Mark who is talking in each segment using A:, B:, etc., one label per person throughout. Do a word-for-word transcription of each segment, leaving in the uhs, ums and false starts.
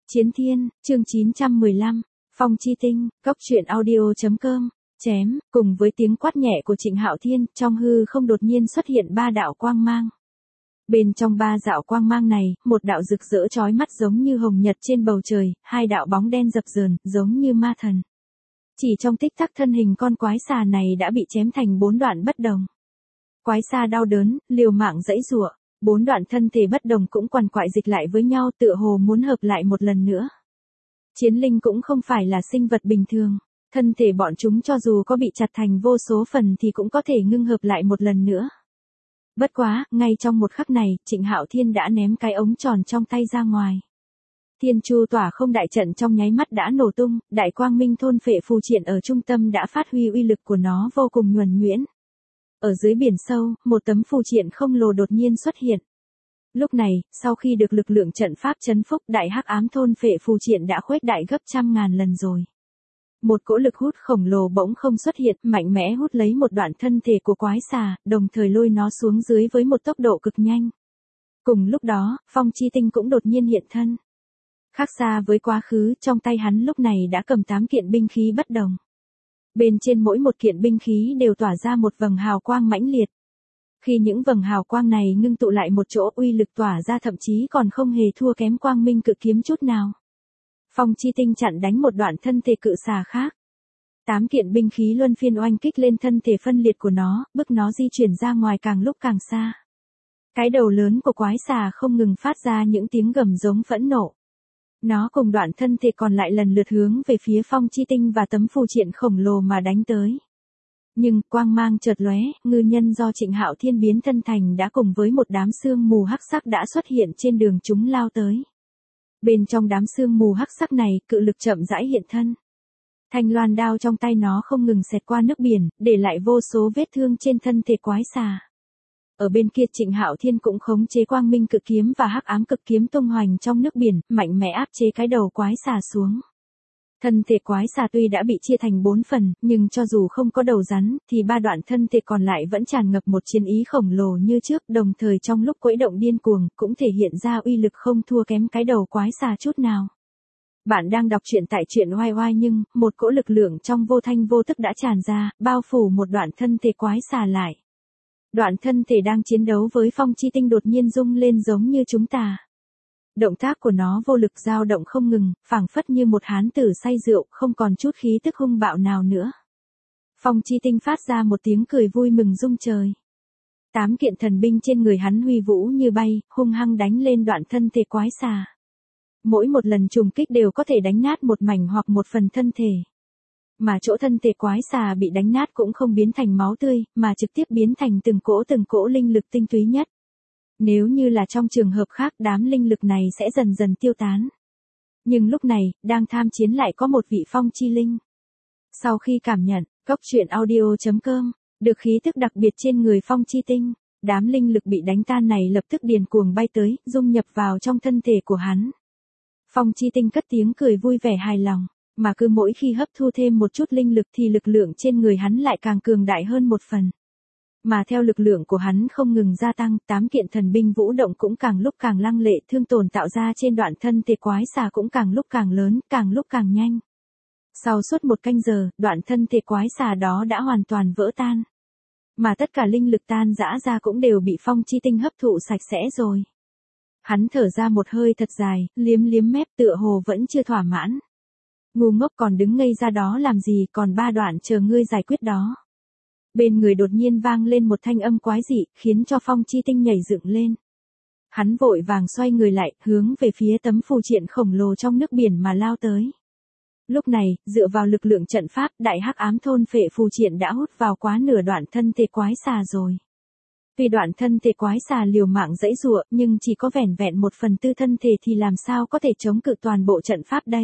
A: Chiến Thiên, chương chín trăm mười lăm, Phong Chi Tinh, cốc truyện audio.com, chém, cùng với tiếng quát nhẹ của Trịnh Hạo Thiên, trong hư không đột nhiên xuất hiện ba đạo quang mang. Bên trong ba đạo quang mang này, một đạo rực rỡ chói mắt giống như hồng nhật trên bầu trời, hai đạo bóng đen dập dờn, giống như ma thần. Chỉ trong tích tắc thân hình con quái xà này đã bị chém thành bốn đoạn bất đồng. Quái xà đau đớn, liều mạng giãy giụa. Bốn đoạn thân thể bất đồng cũng quằn quại dịch lại với nhau, tựa hồ muốn hợp lại một lần nữa. Chiến linh cũng không phải là sinh vật bình thường, thân thể bọn chúng cho dù có bị chặt thành vô số phần thì cũng có thể ngưng hợp lại một lần nữa. Bất quá, ngay trong một khắc này, Trịnh Hạo Thiên đã ném cái ống tròn trong tay ra ngoài. Thiên Chu Tỏa Không đại trận trong nháy mắt đã nổ tung, đại quang minh thôn phệ phù triện ở trung tâm đã phát huy uy lực của nó vô cùng nhuần nhuyễn. Ở dưới biển sâu, một tấm phù triện không lồ đột nhiên xuất hiện. Lúc này, sau khi được lực lượng trận pháp trấn phúc, đại hắc ám thôn phệ phù triện đã khuếch đại gấp trăm ngàn lần rồi. Một cỗ lực hút khổng lồ bỗng không xuất hiện, mạnh mẽ hút lấy một đoạn thân thể của quái xà, đồng thời lôi nó xuống dưới với một tốc độ cực nhanh. Cùng lúc đó, Phong Chi Tinh cũng đột nhiên hiện thân. Khác xa với quá khứ, trong tay hắn lúc này đã cầm tám kiện binh khí bất đồng. Bên trên mỗi một kiện binh khí đều tỏa ra một vầng hào quang mãnh liệt. Khi những vầng hào quang này ngưng tụ lại một chỗ, uy lực tỏa ra thậm chí còn không hề thua kém quang minh cự kiếm chút nào. Phong Chi Tinh chặn đánh một đoạn thân thể cự xà khác. Tám kiện binh khí luân phiên oanh kích lên thân thể phân liệt của nó, bức nó di chuyển ra ngoài càng lúc càng xa. Cái đầu lớn của quái xà không ngừng phát ra những tiếng gầm giống phẫn nộ. Nó cùng đoạn thân thể còn lại lần lượt hướng về phía Phong Chi Tinh và tấm phù triện khổng lồ mà đánh tới. Nhưng, quang mang chợt lóe, ngư nhân do Trịnh Hạo Thiên biến thân thành đã cùng với một đám sương mù hắc sắc đã xuất hiện trên đường chúng lao tới. Bên trong đám sương mù hắc sắc này, cự lực chậm rãi hiện thân. Thanh loan đao trong tay nó không ngừng xẹt qua nước biển, để lại vô số vết thương trên thân thể quái xà. Ở bên kia Trịnh Hạo Thiên cũng khống chế quang minh cực kiếm và hắc ám cực kiếm tung hoành trong nước biển, mạnh mẽ áp chế cái đầu quái xà xuống. Thân thể quái xà tuy đã bị chia thành bốn phần, nhưng cho dù không có đầu rắn, thì ba đoạn thân thể còn lại vẫn tràn ngập một chiến ý khổng lồ như trước, đồng thời trong lúc quẫy động điên cuồng, cũng thể hiện ra uy lực không thua kém cái đầu quái xà chút nào. Bạn đang đọc truyện tại truyện oai oai nhưng, một cỗ lực lượng trong vô thanh vô tức đã tràn ra, bao phủ một đoạn thân thể quái xà lại. Đoạn thân thể đang chiến đấu với Phong Chi Tinh đột nhiên rung lên giống như chúng ta. Động tác của nó vô lực dao động không ngừng, phảng phất như một hán tử say rượu, không còn chút khí tức hung bạo nào nữa. Phong Chi Tinh phát ra một tiếng cười vui mừng rung trời. Tám kiện thần binh trên người hắn huy vũ như bay, hung hăng đánh lên đoạn thân thể quái xà. Mỗi một lần trùng kích đều có thể đánh nát một mảnh hoặc một phần thân thể. Mà chỗ thân thể quái xà bị đánh nát cũng không biến thành máu tươi, mà trực tiếp biến thành từng cỗ từng cỗ linh lực tinh túy nhất. Nếu như là trong trường hợp khác, đám linh lực này sẽ dần dần tiêu tán. Nhưng lúc này, đang tham chiến lại có một vị phong chi linh. Sau khi cảm nhận, cốc truyện audio.com, được khí tức đặc biệt trên người Phong Chi Tinh, đám linh lực bị đánh tan này lập tức điền cuồng bay tới, dung nhập vào trong thân thể của hắn. Phong Chi Tinh cất tiếng cười vui vẻ hài lòng, mà cứ mỗi khi hấp thu thêm một chút linh lực thì lực lượng trên người hắn lại càng cường đại hơn một phần. Mà theo lực lượng của hắn không ngừng gia tăng, tám kiện thần binh vũ động cũng càng lúc càng lăng lệ, thương tổn tạo ra trên đoạn thân thể quái xà cũng càng lúc càng lớn, càng lúc càng nhanh. Sau suốt một canh giờ, đoạn thân thể quái xà đó đã hoàn toàn vỡ tan. Mà tất cả linh lực tan rã ra cũng đều bị Phong Chi Tinh hấp thụ sạch sẽ rồi. Hắn thở ra một hơi thật dài, liếm liếm mép tựa hồ vẫn chưa thỏa mãn. Ngu ngốc còn đứng ngây ra đó làm gì, còn ba đoạn chờ ngươi giải quyết đó. Bên người đột nhiên vang lên một thanh âm quái dị, khiến cho Phong Chi Tinh nhảy dựng lên. Hắn vội vàng xoay người lại, hướng về phía tấm phù triện khổng lồ trong nước biển mà lao tới. Lúc này, dựa vào lực lượng trận pháp, đại hắc ám thôn phệ phù triện đã hút vào quá nửa đoạn thân thể quái xà rồi. Vì đoạn thân thể quái xà liều mạng giãy giụa, nhưng chỉ có vẻn vẹn một phần tư thân thể thì làm sao có thể chống cự toàn bộ trận pháp đây.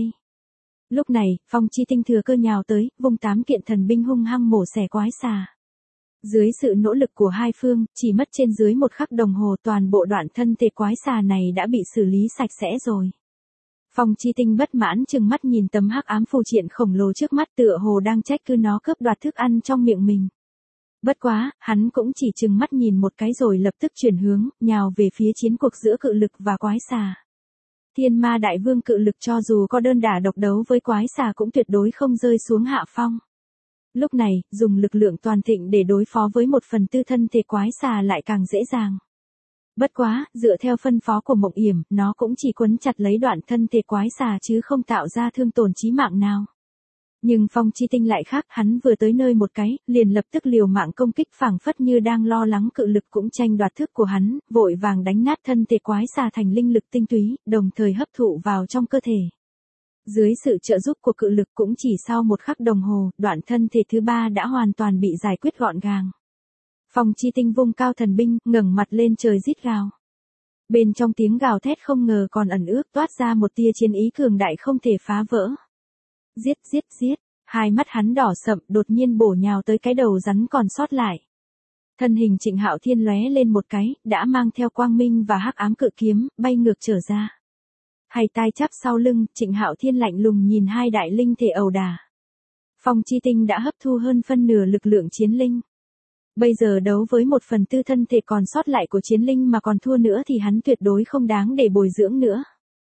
A: Lúc này, Phong Chi Tinh thừa cơ nhào tới, vung tám kiện thần binh hung hăng mổ xẻ quái xà. Dưới sự nỗ lực của hai phương, chỉ mất trên dưới một khắc đồng hồ toàn bộ đoạn thân thể quái xà này đã bị xử lý sạch sẽ rồi. Phong Chi Tinh bất mãn trừng mắt nhìn tấm hắc ám phù triện khổng lồ trước mắt tựa hồ đang trách cứ nó cướp đoạt thức ăn trong miệng mình. Bất quá, hắn cũng chỉ trừng mắt nhìn một cái rồi lập tức chuyển hướng, nhào về phía chiến cuộc giữa cự lực và quái xà. Thiên ma đại vương cự lực cho dù có đơn đả độc đấu với quái xà cũng tuyệt đối không rơi xuống hạ phong. Lúc này, dùng lực lượng toàn thịnh để đối phó với một phần tư thân thể quái xà lại càng dễ dàng. Bất quá, dựa theo phân phó của Mộng Yểm, nó cũng chỉ quấn chặt lấy đoạn thân thể quái xà chứ không tạo ra thương tổn chí mạng nào. Nhưng Phong Chi Tinh lại khác, hắn vừa tới nơi một cái, liền lập tức liều mạng công kích phảng phất như đang lo lắng cự lực cũng tranh đoạt thức của hắn, vội vàng đánh nát thân thể quái xà thành linh lực tinh túy, đồng thời hấp thụ vào trong cơ thể. Dưới sự trợ giúp của cự lực cũng chỉ sau một khắc đồng hồ, đoạn thân thể thứ ba đã hoàn toàn bị giải quyết gọn gàng. Phong Chi Tinh vung cao thần binh, ngẩng mặt lên trời rít gào. Bên trong tiếng gào thét không ngờ còn ẩn ước toát ra một tia chiến ý cường đại không thể phá vỡ. Giết giết giết, hai mắt hắn đỏ sậm đột nhiên bổ nhào tới cái đầu rắn còn sót lại. Thân hình Trịnh Hạo Thiên lóe lên một cái, đã mang theo quang minh và hắc ám cự kiếm, bay ngược trở ra. Hai tay chắp sau lưng, Trịnh Hạo Thiên lạnh lùng nhìn hai đại linh thể ẩu đả. Phong Chi Tinh đã hấp thu hơn phân nửa lực lượng chiến linh. Bây giờ đấu với một phần tư thân thể còn sót lại của chiến linh mà còn thua nữa thì hắn tuyệt đối không đáng để bồi dưỡng nữa.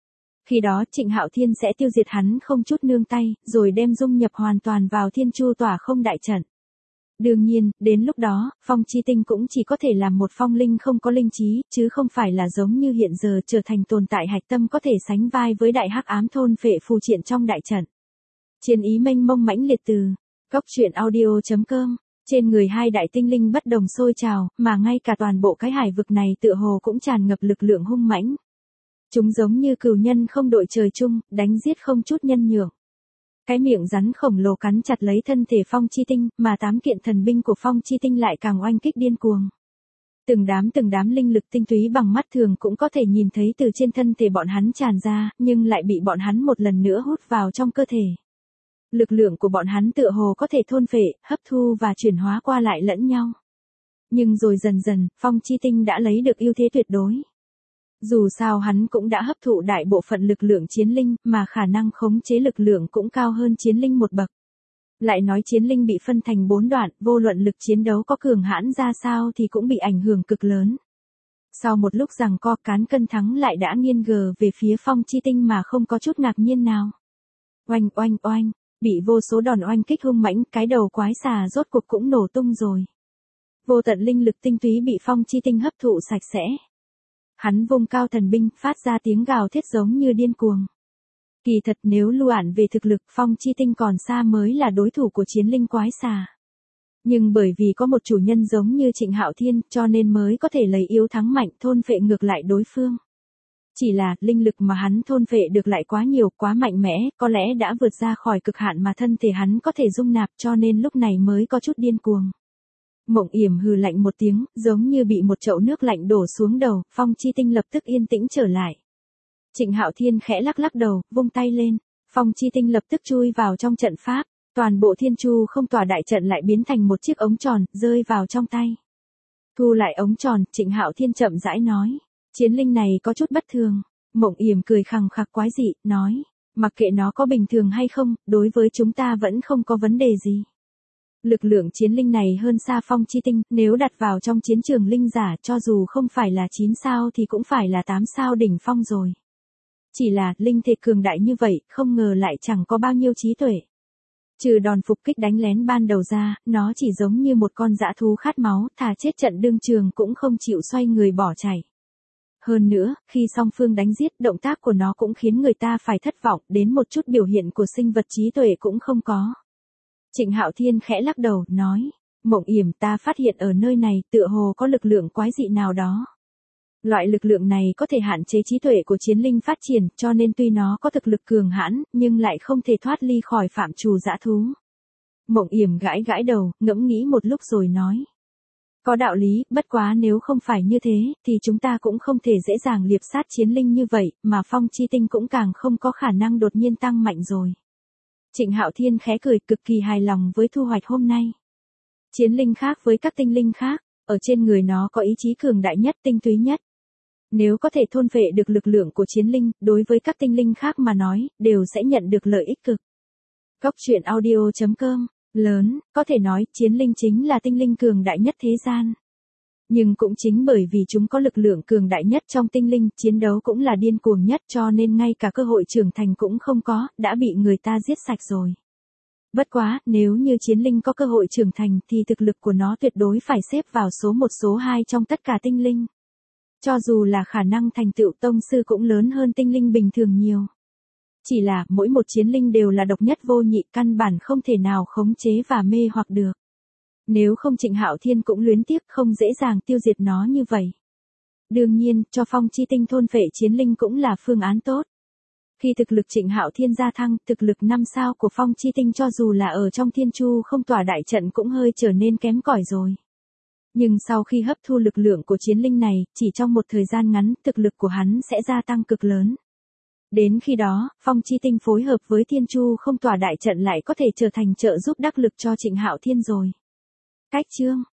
A: Khi đó Trịnh Hạo Thiên sẽ tiêu diệt hắn không chút nương tay, rồi đem dung nhập hoàn toàn vào Thiên Chu Tỏa Không đại trận. Đương nhiên, đến lúc đó, Phong Chi Tinh cũng chỉ có thể làm một phong linh không có linh trí, chứ không phải là giống như hiện giờ trở thành tồn tại hạch tâm có thể sánh vai với đại hắc ám thôn phệ phù triện trong đại trận. Chiến ý mênh mông mãnh liệt từ cốc truyện audio chấm com. Trên người hai đại tinh linh bất đồng sôi trào, mà ngay cả toàn bộ cái hải vực này tựa hồ cũng tràn ngập lực lượng hung mãnh. Chúng giống như cừu nhân không đội trời chung, đánh giết không chút nhân nhượng. Cái miệng rắn khổng lồ cắn chặt lấy thân thể Phong Chi Tinh, mà tám kiện thần binh của Phong Chi Tinh lại càng oanh kích điên cuồng. Từng đám từng đám linh lực tinh túy bằng mắt thường cũng có thể nhìn thấy từ trên thân thể bọn hắn tràn ra, nhưng lại bị bọn hắn một lần nữa hút vào trong cơ thể. Lực lượng của bọn hắn tựa hồ có thể thôn phệ, hấp thu và chuyển hóa qua lại lẫn nhau. Nhưng rồi dần dần, Phong Chi Tinh đã lấy được ưu thế tuyệt đối. Dù sao hắn cũng đã hấp thụ đại bộ phận lực lượng chiến linh, mà khả năng khống chế lực lượng cũng cao hơn chiến linh một bậc. Lại nói chiến linh bị phân thành bốn đoạn, vô luận lực chiến đấu có cường hãn ra sao thì cũng bị ảnh hưởng cực lớn. Sau một lúc giằng co, cán cân thắng lại đã nghiêng gờ về phía Phong Chi Tinh mà không có chút ngạc nhiên nào. Oanh oanh oanh, bị vô số đòn oanh kích hung mãnh, cái đầu quái xà rốt cuộc cũng nổ tung rồi. Vô tận linh lực tinh túy bị Phong Chi Tinh hấp thụ sạch sẽ. Hắn vung cao thần binh, phát ra tiếng gào thét giống như điên cuồng. Kỳ thật nếu luận về thực lực, Phong Chi Tinh còn xa mới là đối thủ của chiến linh quái xà. Nhưng bởi vì có một chủ nhân giống như Trịnh Hạo Thiên, cho nên mới có thể lấy yếu thắng mạnh, thôn phệ ngược lại đối phương. Chỉ là, linh lực mà hắn thôn phệ được lại quá nhiều, quá mạnh mẽ, có lẽ đã vượt ra khỏi cực hạn mà thân thể hắn có thể dung nạp, cho nên lúc này mới có chút điên cuồng. Mộng Yểm hừ lạnh một tiếng, giống như bị một chậu nước lạnh đổ xuống đầu, Phong Chi Tinh lập tức yên tĩnh trở lại. Trịnh Hạo Thiên khẽ lắc lắc đầu, vung tay lên, Phong Chi Tinh lập tức chui vào trong trận pháp, toàn bộ Thiên Chu Không tỏa đại trận lại biến thành một chiếc ống tròn, rơi vào trong tay. Thu lại ống tròn, Trịnh Hạo Thiên chậm rãi nói, chiến linh này có chút bất thường. Mộng Yểm cười khằng khặc quái dị, nói, mặc kệ nó có bình thường hay không, đối với chúng ta vẫn không có vấn đề gì. Lực lượng chiến linh này hơn xa Phong Chi Tinh, nếu đặt vào trong chiến trường linh giả cho dù không phải là chín sao thì cũng phải là tám sao đỉnh phong rồi. Chỉ là, linh thể cường đại như vậy, không ngờ lại chẳng có bao nhiêu trí tuệ. Trừ đòn phục kích đánh lén ban đầu ra, nó chỉ giống như một con dã thú khát máu, thà chết trận đương trường cũng không chịu xoay người bỏ chạy. Hơn nữa, khi song phương đánh giết, động tác của nó cũng khiến người ta phải thất vọng, đến một chút biểu hiện của sinh vật trí tuệ cũng không có. Trịnh Hạo Thiên khẽ lắc đầu, nói, Mộng Yểm, ta phát hiện ở nơi này tựa hồ có lực lượng quái dị nào đó. Loại lực lượng này có thể hạn chế trí tuệ của chiến linh phát triển, cho nên tuy nó có thực lực cường hãn, nhưng lại không thể thoát ly khỏi phạm trù dã thú. Mộng Yểm gãi gãi đầu, ngẫm nghĩ một lúc rồi nói. Có đạo lý, bất quá nếu không phải như thế, thì chúng ta cũng không thể dễ dàng liệp sát chiến linh như vậy, mà Phong Chi Tinh cũng càng không có khả năng đột nhiên tăng mạnh rồi. Trịnh Hạo Thiên khẽ cười, cực kỳ hài lòng với thu hoạch hôm nay. Chiến linh khác với các tinh linh khác, ở trên người nó có ý chí cường đại nhất, tinh túy nhất. Nếu có thể thôn phệ được lực lượng của chiến linh, đối với các tinh linh khác mà nói, đều sẽ nhận được lợi ích cực. Cốc truyện audio chấm com, lớn, có thể nói, chiến linh chính là tinh linh cường đại nhất thế gian. Nhưng cũng chính bởi vì chúng có lực lượng cường đại nhất trong tinh linh, chiến đấu cũng là điên cuồng nhất cho nên ngay cả cơ hội trưởng thành cũng không có, đã bị người ta giết sạch rồi. Bất quá, nếu như chiến linh có cơ hội trưởng thành thì thực lực của nó tuyệt đối phải xếp vào số một số hai trong tất cả tinh linh. Cho dù là khả năng thành tựu tông sư cũng lớn hơn tinh linh bình thường nhiều. Chỉ là mỗi một chiến linh đều là độc nhất vô nhị, căn bản không thể nào khống chế và mê hoặc được. Nếu không Trịnh Hạo Thiên cũng luyến tiếc không dễ dàng tiêu diệt nó như vậy. Đương nhiên, cho Phong Chi Tinh thôn phệ chiến linh cũng là phương án tốt. Khi thực lực Trịnh Hạo Thiên gia thăng, thực lực năm sao của Phong Chi Tinh cho dù là ở trong Thiên Chu không tỏa đại trận cũng hơi trở nên kém cỏi rồi. Nhưng sau khi hấp thu lực lượng của chiến linh này, chỉ trong một thời gian ngắn, thực lực của hắn sẽ gia tăng cực lớn. Đến khi đó, Phong Chi Tinh phối hợp với Thiên Chu không tỏa đại trận lại có thể trở thành trợ giúp đắc lực cho Trịnh Hạo Thiên rồi. Cách chương